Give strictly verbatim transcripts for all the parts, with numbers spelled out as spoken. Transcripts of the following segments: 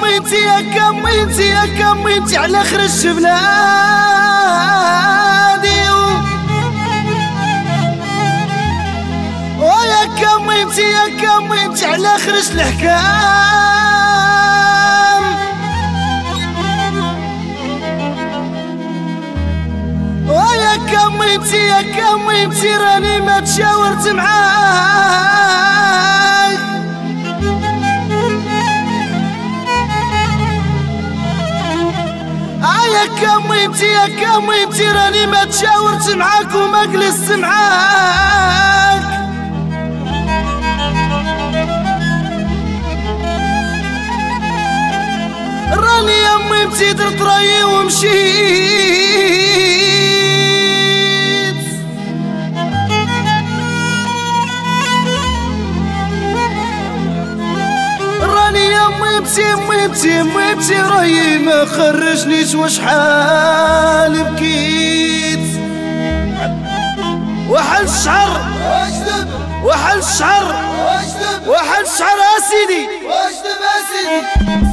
كميتي يا كميتي يا كميتي على خرج بلادي ويا كميتي يا كميتي على خرج الحكام ويا كميتي يا كميتي راني ما تشاورت معاك يا كميتي يا كميتي راني ما تشاورت معاك وما جلست معاك راني يا ميمتي درت رايي ومشيت راني يا ميمتي ميمتي ميمتي رايي ما خرجنيش وشحال بكيت وحل الشعر وحل الشعر وحل الشعر اسيدي واجدب اسيدي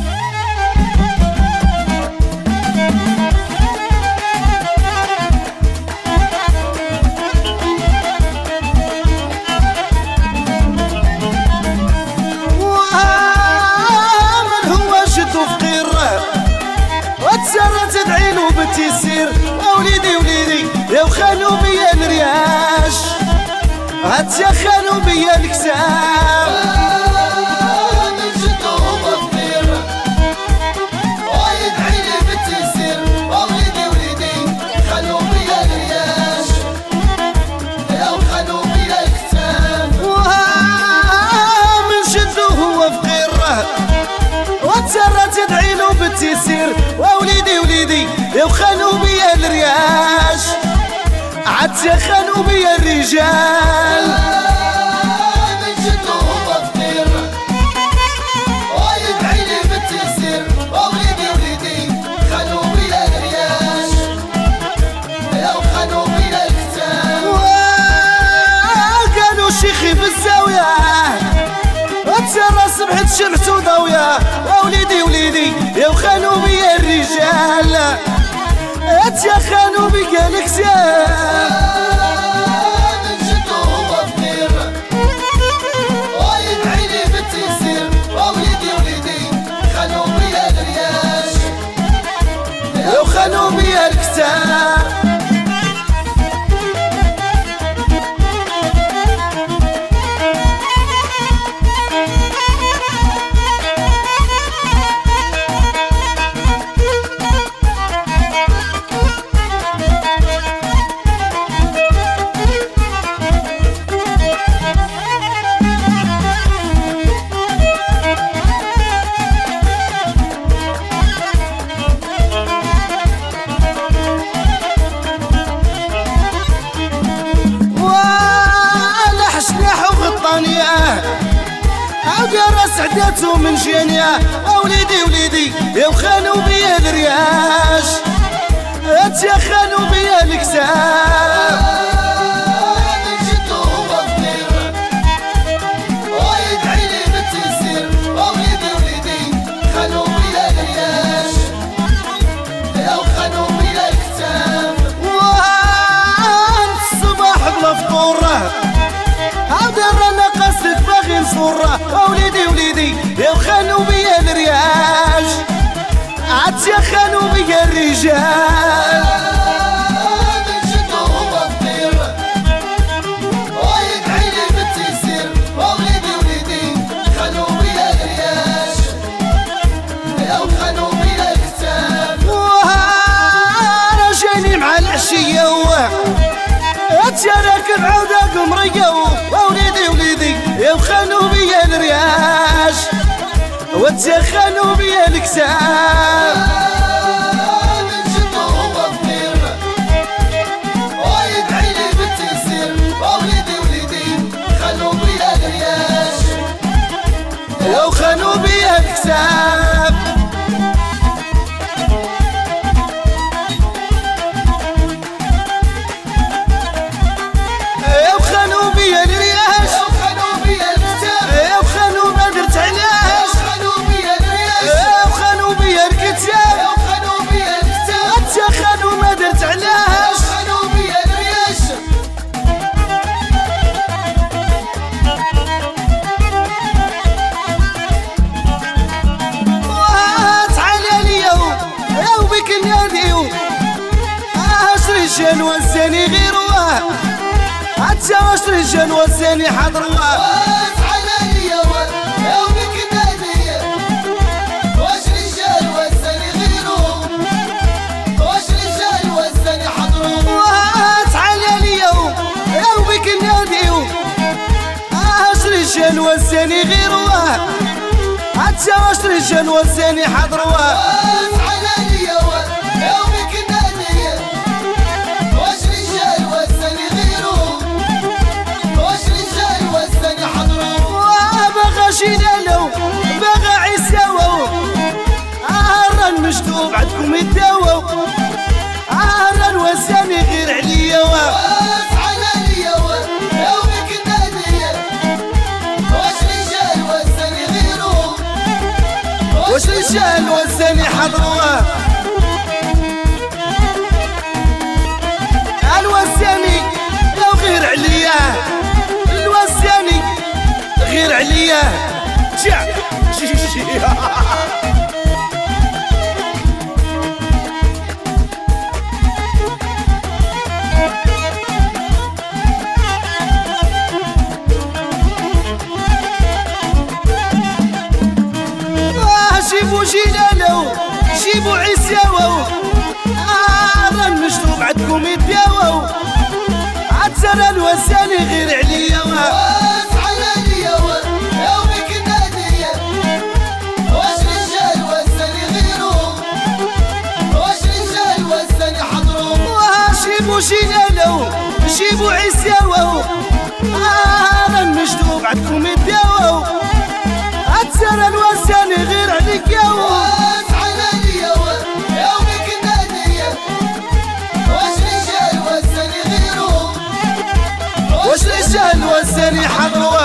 وتسرى تدعيلو بالتيسير وليدي وليدي يا وخانو بيا الرياش هات يا خانو بيا الكسام من جدو هو فطير ويدعيلي بالتيسير وليدي وليدي خانو بيا الرياش يا وخانو بيا الكسام من جدو هو فقير وتسرى تدعيلو بالتيسير ووليدي وليدي يا وخانو بيا الرياش عاد يا خانو بيا الرجال من جدو هو فطير ويدعيلي بالتيسير وليدي وليدي خانو بيا الرياش يا وخانو بيا الكتاب قالوا شيخي في الزاوية وتسرى صبحت شمس وضوية ووليدي وليدي يا وخانو بيا الرجال هات يا خانو بيا الكسام من جدو هو فطير ويدعيلي بالتيسير وليدي وليدي خانو بيا الرياش يا وخانو بيا الكسام عودي راس عداتو من جانيا وليدي وليدي يا وخانو بيا الرياش هات يا خانو بيا الكسام من جدو هو فطير ويدعيلي بالتيسير وليدي وليدي خانو بيا الرياش يا وخانو بيا الكتاب وانت الصباح بلا فطور عودي رانا قصدك باغي نصور وليدي وليدي يا وخانو بيا الرياش عاد يا خانو بيا الرجال من جدو هو فطير ويدعيلي بالتيسير وليدي وليدي خانو بيا الرياش يا وخانو بيا الكتاب وانا جايني مع العشية هات يا راكب عودة قمرية وليدي وليدي يا وخانو بيا الرياش وات يا خانو بيا الكسام من جدو هو فطير ويدعيلي بالتيسير وليدي وليدي خانو بيا الرياش يا وخانو بيا الكسام يا وخانو بيا الرياش يا وخانو بيا الكتاب يا وخانو ما درت علاش خانو بيا الرياش يا وخانو والزاني غير واه، حتى واش رجال والزاني حضروا. واش على يا ولد يا وبك نادية، واش رجال والزاني غيرو، واش رجال والزاني حضروا. واش على اليوم يا وبك ناديو، واش رجال والزاني غير واه، حتى واش رجال والزاني حضروا. واش على يا ولد يا وبك نادية، واش رجال والزاني غيرو، واش رجال والزاني حضروا. باغا شيلالو باغا عيساو، عارا المشتوب عندكم يداوو، عارا الوزاني غير عليا. واش على يا ولد يا وبك نادية، واش رجال والزاني غيرو، واش رجال والزاني حضروا. الوزاني لو غير عليا، الوزاني غير عليا. جا جي جي جيبوا جلالو جيبوا عيساو، عارا المشروب عندكم يداوو، عترى الوزاني غير عليا. واش على يا ولد يا وبك نادية، واش رجال والزاني غيرو، واش رجال والزاني حضروا. جيبوا جلالو جيبوا عيساو، عارا المشروب عندكم يداوو، عترى الوزاني غير عليا. واش على يا ولد يا وبك نادية، واش رجال والزاني غيرو، واش رجال والزاني حضروا.